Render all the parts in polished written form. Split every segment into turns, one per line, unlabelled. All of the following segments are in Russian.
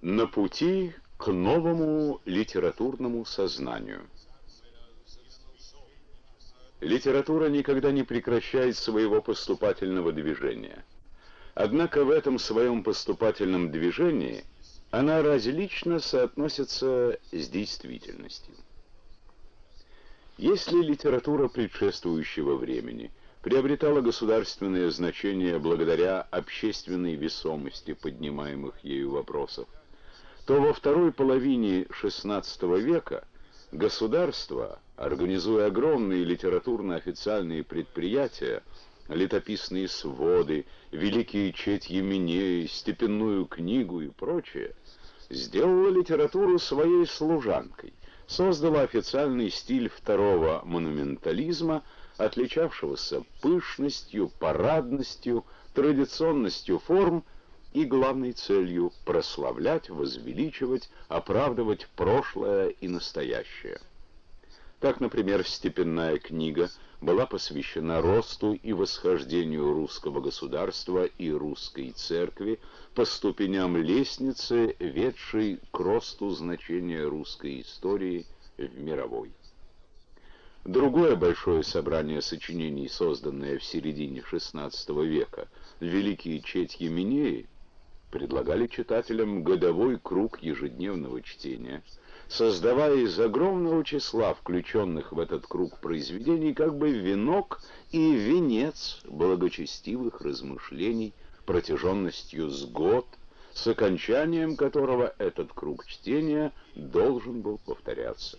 На пути к новому литературному сознанию. Литература никогда не прекращает своего поступательного движения. Однако в этом своем поступательном движении она различно соотносится с действительностью. Если литература предшествующего времени приобретала государственное значение благодаря общественной весомости поднимаемых ею вопросов, то во второй половине XVI века государство, организуя огромные литературно-официальные предприятия, летописные своды, великие четьи Минеи, степенную книгу и прочее, сделало литературу своей служанкой, создало официальный стиль второго монументализма, отличавшегося пышностью, парадностью, традиционностью форм и главной целью прославлять, возвеличивать, оправдывать прошлое и настоящее. Так, например, степенная книга была посвящена росту и восхождению русского государства и русской церкви по ступеням лестницы, ведшей к росту значения русской истории в мировой. Другое большое собрание сочинений, созданное в середине XVI века, «Великие четьи Минеи», предлагали читателям годовой круг ежедневного чтения, создавая из огромного числа включенных в этот круг произведений как бы венок и венец благочестивых размышлений протяженностью с год, с окончанием которого этот круг чтения должен был повторяться.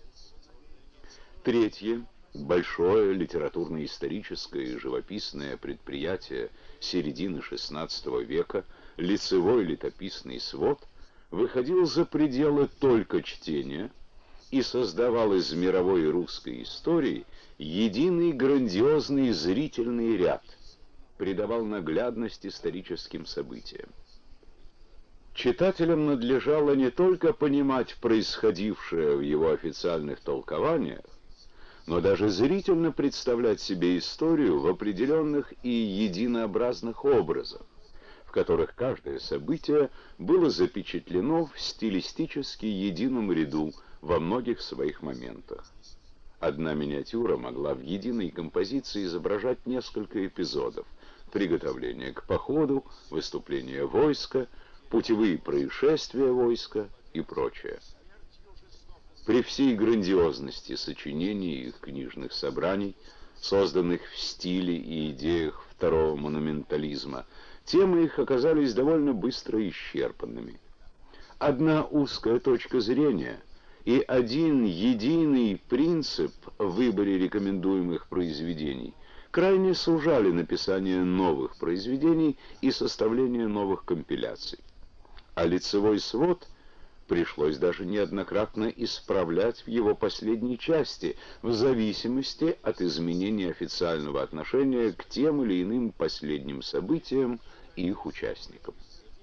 Третье, большое литературно-историческое и живописное предприятие середины XVI века, лицевой летописный свод, выходил за пределы только чтения и создавал из мировой русской истории единый грандиозный зрительный ряд, придавал наглядность историческим событиям. Читателям надлежало не только понимать происходившее в его официальных толкованиях, но даже зрительно представлять себе историю в определенных и единообразных образах, в которых каждое событие было запечатлено в стилистически едином ряду во многих своих моментах. Одна миниатюра могла в единой композиции изображать несколько эпизодов: приготовление к походу, выступление войска, путевые происшествия войска и прочее. При всей грандиозности сочинений и их книжных собраний, созданных в стиле и идеях второго монументализма, темы их оказались довольно быстро исчерпанными. Одна узкая точка зрения и один единый принцип в выборе рекомендуемых произведений крайне сужали написание новых произведений и составление новых компиляций. А лицевой свод пришлось даже неоднократно исправлять в его последней части, в зависимости от изменения официального отношения к тем или иным последним событиям и их участникам.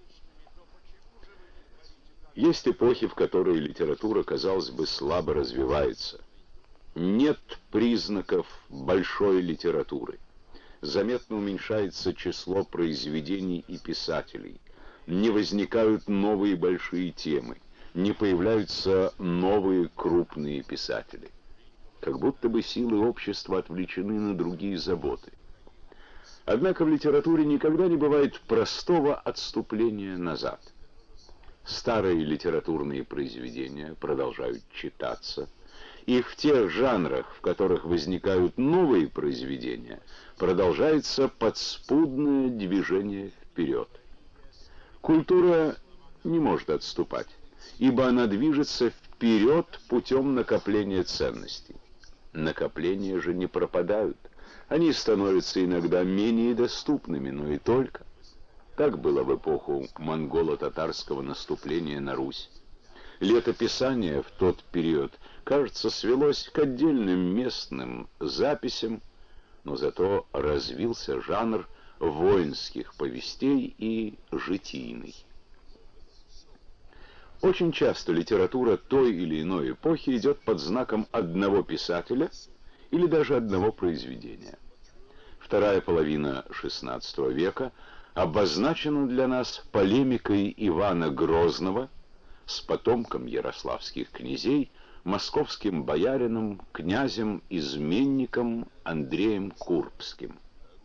Есть эпохи, в которые литература, казалось бы, слабо развивается. Нет признаков большой литературы. Заметно уменьшается число произведений и писателей. Не возникают новые большие темы. Не появляются новые крупные писатели. Как будто бы силы общества отвлечены на другие заботы. Однако в литературе никогда не бывает простого отступления назад. Старые литературные произведения продолжают читаться, и в тех жанрах, в которых возникают новые произведения, продолжается подспудное движение вперед. Культура не может отступать, ибо она движется вперед путем накопления ценностей. Накопления же не пропадают. Они становятся иногда менее доступными, но и только. Так было в эпоху монголо-татарского наступления на Русь. Летописание в тот период, кажется, свелось к отдельным местным записям, но зато развился жанр воинских повестей и житийный. Очень часто литература той или иной эпохи идет под знаком одного писателя или даже одного произведения. Вторая половина XVI века обозначена для нас полемикой Ивана Грозного с потомком ярославских князей, московским боярином, князем-изменником Андреем Курбским.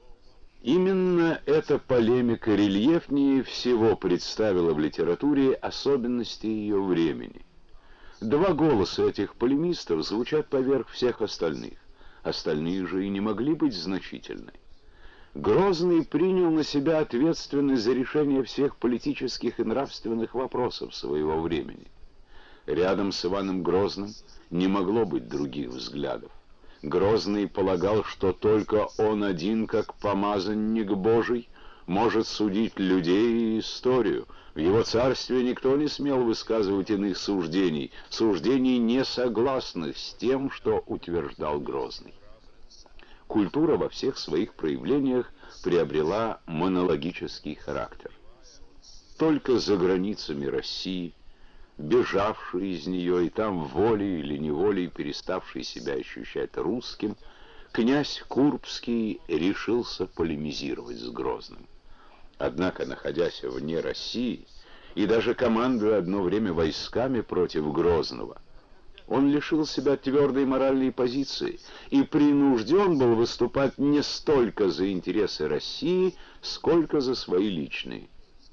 Именно эта полемика рельефнее всего представила в литературе особенности ее времени. Два голоса этих полемистов звучат поверх всех остальных. Остальные же и не могли быть значительны. Грозный принял на себя ответственность за решение всех политических и нравственных вопросов своего времени. Рядом с Иваном Грозным не могло быть других взглядов. Грозный полагал, что только он один, как помазанник Божий, может судить людей и историю. В его царстве никто не смел высказывать иных суждений, не согласных с тем, что утверждал Грозный. Культура во всех своих проявлениях приобрела монологический характер. Только за границами России, бежавший из нее и там волей или неволей переставший себя ощущать русским, князь Курбский решился полемизировать с Грозным. Однако, находясь вне России и даже командуя одно время войсками против Грозного, он лишил себя твердой моральной позиции и принужден был выступать не столько за интересы России, сколько за свои личные.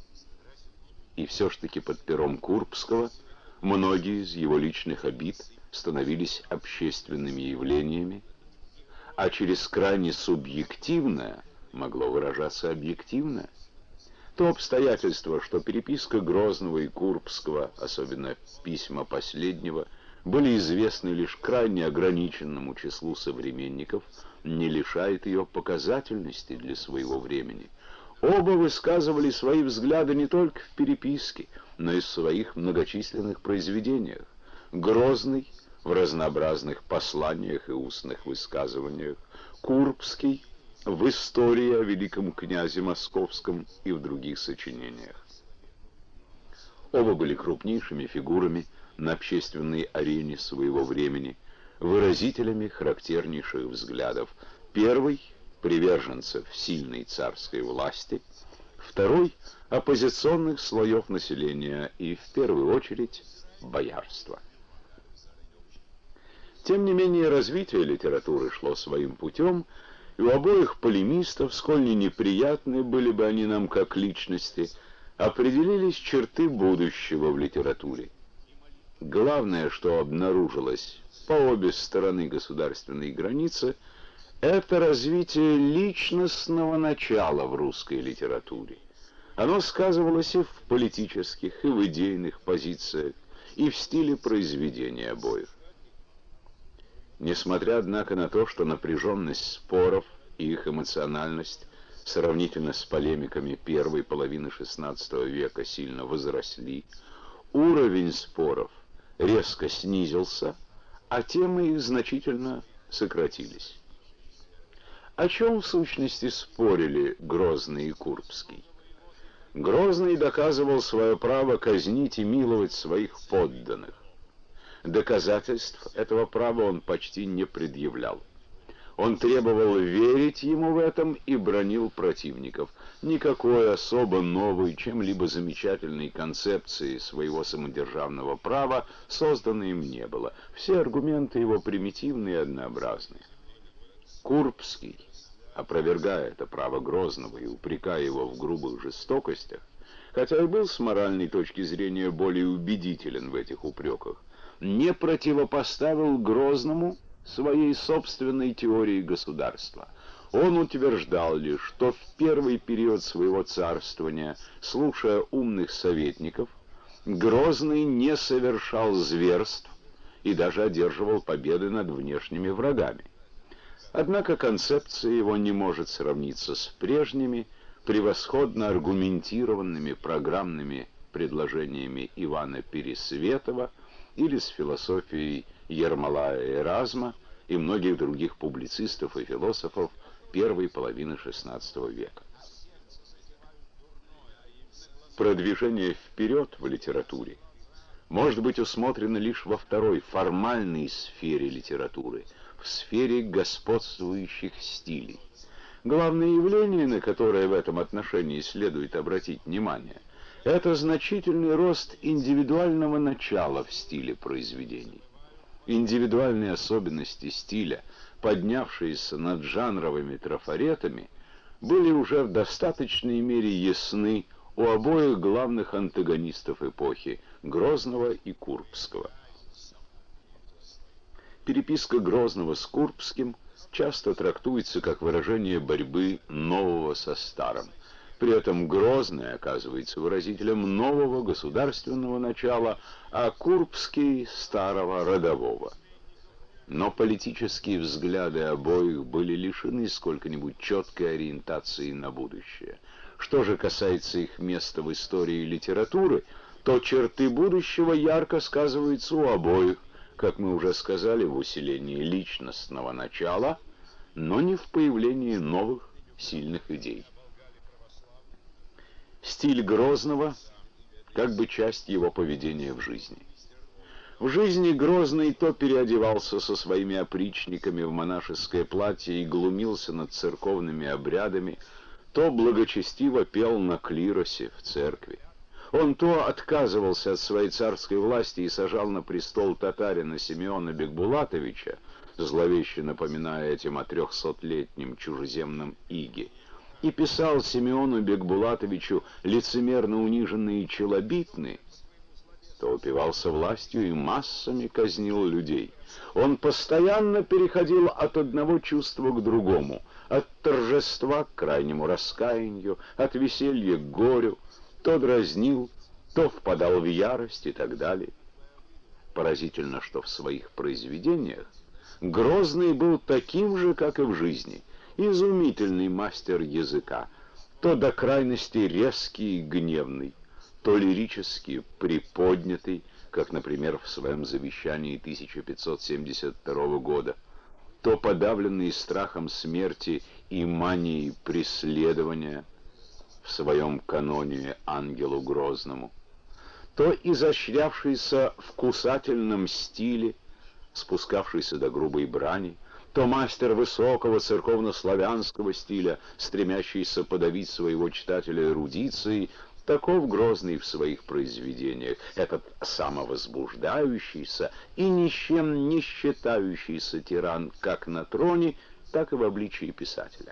И все ж таки под пером Курбского многие из его личных обид становились общественными явлениями, а через крайне субъективное могло выражаться объективное. То обстоятельство, что переписка Грозного и Курбского, особенно письма последнего, были известны лишь крайне ограниченному числу современников, не лишает ее показательности для своего времени. Оба высказывали свои взгляды не только в переписке, но и в своих многочисленных произведениях. Грозный в разнообразных посланиях и устных высказываниях, Курбский в истории о великом князе Московском и в других сочинениях. Оба были крупнейшими фигурами на общественной арене своего времени, выразителями характернейших взглядов. Первый — приверженцев сильной царской власти, второй — оппозиционных слоев населения и, в первую очередь, боярства. Тем не менее, развитие литературы шло своим путем, и у обоих полемистов, сколь ни неприятны были бы они нам как личности, определились черты будущего в литературе. Главное, что обнаружилось по обе стороны государственной границы, это развитие личностного начала в русской литературе. Оно сказывалось и в политических, и в идейных позициях, и в стиле произведения обоих. Несмотря, однако, на то, что напряженность споров и их эмоциональность сравнительно с полемиками первой половины XVI века сильно возросли, уровень споров резко снизился, а темы их значительно сократились. О чем в сущности спорили Грозный и Курбский? Грозный доказывал свое право казнить и миловать своих подданных. Доказательств этого права он почти не предъявлял. Он требовал верить ему в этом и бранил противников. Никакой особо новой, чем-либо замечательной концепции своего самодержавного права создано им не было. Все аргументы его примитивные и однообразные. Курбский, опровергая это право Грозного и упрекая его в грубых жестокостях, хотя и был с моральной точки зрения более убедителен в этих упреках, не противопоставил Грозному своей собственной теории государства. Он утверждал лишь, что в первый период своего царствования, слушая умных советников, Грозный не совершал зверств и даже одерживал победы над внешними врагами. Однако концепция его не может сравниться с прежними, превосходно аргументированными программными предложениями Ивана Пересветова или с философией Ермолая и Эразма и многих других публицистов и философов первой половины XVI века. Продвижение вперед в литературе может быть усмотрено лишь во второй, формальной сфере литературы, в сфере господствующих стилей. Главное явление, на которое в этом отношении следует обратить внимание, это значительный рост индивидуального начала в стиле произведений. Индивидуальные особенности стиля, поднявшиеся над жанровыми трафаретами, были уже в достаточной мере ясны у обоих главных антагонистов эпохи — Грозного и Курбского. Переписка Грозного с Курбским часто трактуется как выражение борьбы нового со старым. При этом Грозный оказывается выразителем нового государственного начала, а Курбский — старого родового. Но политические взгляды обоих были лишены сколько-нибудь четкой ориентации на будущее. Что же касается их места в истории литературы, то черты будущего ярко сказываются у обоих, как мы уже сказали, в усилении личностного начала, но не в появлении новых сильных идей. Стиль Грозного как бы часть его поведения в жизни. В жизни Грозный то переодевался со своими опричниками в монашеское платье и глумился над церковными обрядами, то благочестиво пел на клиросе в церкви. Он то отказывался от своей царской власти и сажал на престол татарина Симеона Бекбулатовича, зловеще напоминая этим о 300-летнем чужеземном иге, и писал Симеону Бекбулатовичу лицемерно униженные челобитны, то упивался властью и массами казнил людей. Он постоянно переходил от одного чувства к другому, от торжества к крайнему раскаянию, от веселья к горю, то дразнил, то впадал в ярость и так далее. Поразительно, что в своих произведениях Грозный был таким же, как и в жизни, изумительный мастер языка, то до крайности резкий и гневный, то лирически приподнятый, как, например, в своем завещании 1572 года, то подавленный страхом смерти и манией преследования в своем каноне «Ангелу Грозному», то изощрявшийся в кусательном стиле, спускавшийся до грубой брани, то мастер высокого церковно-славянского стиля, стремящийся подавить своего читателя эрудицией. Таков Грозный в своих произведениях, этот самовозбуждающийся и ни с чем не считающийся тиран как на троне, так и в обличии писателя.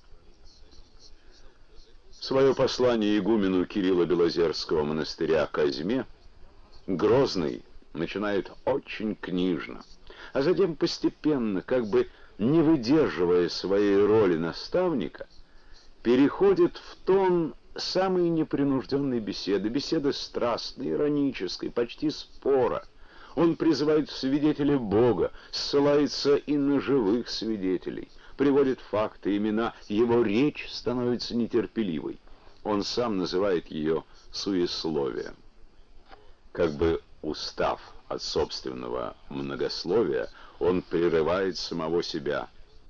Свое послание игумену Кирилла Белозерского монастыря Козьме Грозный начинает очень книжно, а затем постепенно, как бы не выдерживая своей роли наставника, переходит в тон самой непринужденной беседы страстной, иронической, почти спора. Он призывает в свидетели Бога, ссылается и на живых свидетелей, приводит факты, имена, его речь становится нетерпеливой. Он сам называет ее суесловием. Как бы устав от собственного многословия, он прерывает самого себя.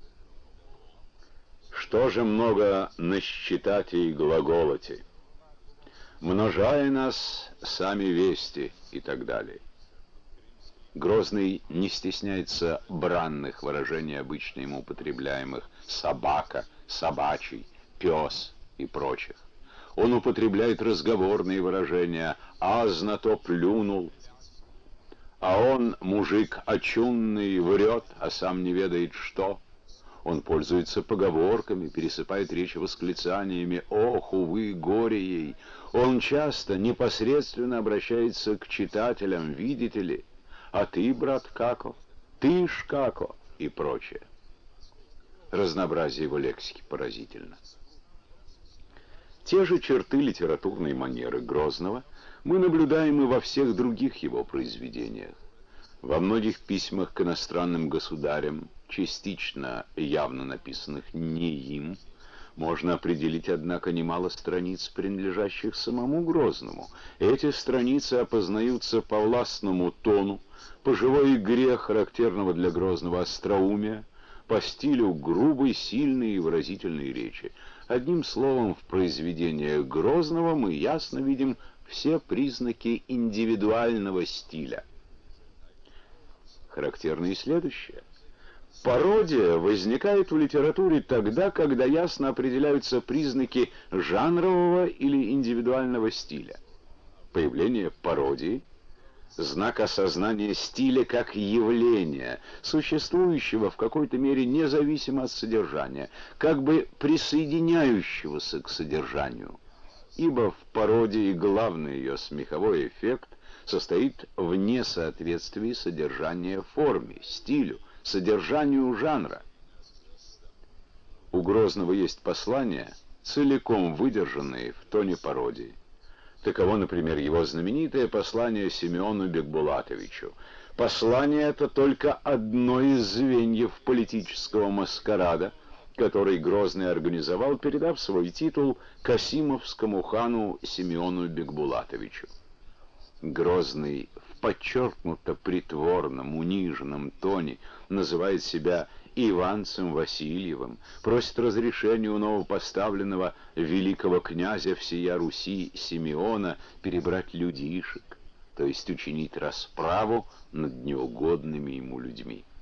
Что же много насчитати и глаголоти, множая нас сами вести и так далее. Грозный не стесняется бранных выражений, обычно ему употребляемых: собака, собачий, пес и прочих. Он употребляет разговорные выражения: аз на то плюнул, а он, мужик очунный, врет, а сам не ведает что. Он пользуется поговорками, пересыпает речь восклицаниями: «Ох, увы, горе ей!» Он часто непосредственно обращается к читателям: «Видите ли? А ты, брат, како? Ты ж како?» и прочее. Разнообразие его лексики поразительно. Те же черты литературной манеры Грозного мы наблюдаем и во всех других его произведениях. Во многих письмах к иностранным государям, частично явно написанных не им, можно определить, однако, немало страниц, принадлежащих самому Грозному. Эти страницы опознаются по властному тону, по живой игре, характерного для Грозного остроумия, по стилю грубой, сильной и выразительной речи. Одним словом, в произведениях Грозного мы ясно видим все признаки индивидуального стиля. Характерно и следующее. Пародия возникает в литературе тогда, когда ясно определяются признаки жанрового или индивидуального стиля. Появление пародии — знак осознания стиля как явления, существующего в какой-то мере независимо от содержания, как бы присоединяющегося к содержанию. Ибо в пародии главный ее смеховой эффект состоит в несоответствии содержания форме, стилю, содержанию жанра. У Грозного есть послания, целиком выдержанные в тоне пародии. Таково, например, его знаменитое послание Симеону Бекбулатовичу. Послание это только одно из звеньев политического маскарада, который Грозный организовал, передав свой титул касимовскому хану Симеону Бекбулатовичу. Грозный в подчеркнуто притворном, униженном тоне называет себя Иванцем Васильевым, просит разрешения у новопоставленного великого князя всея Руси Симеона перебрать людишек, то есть учинить расправу над неугодными ему людьми.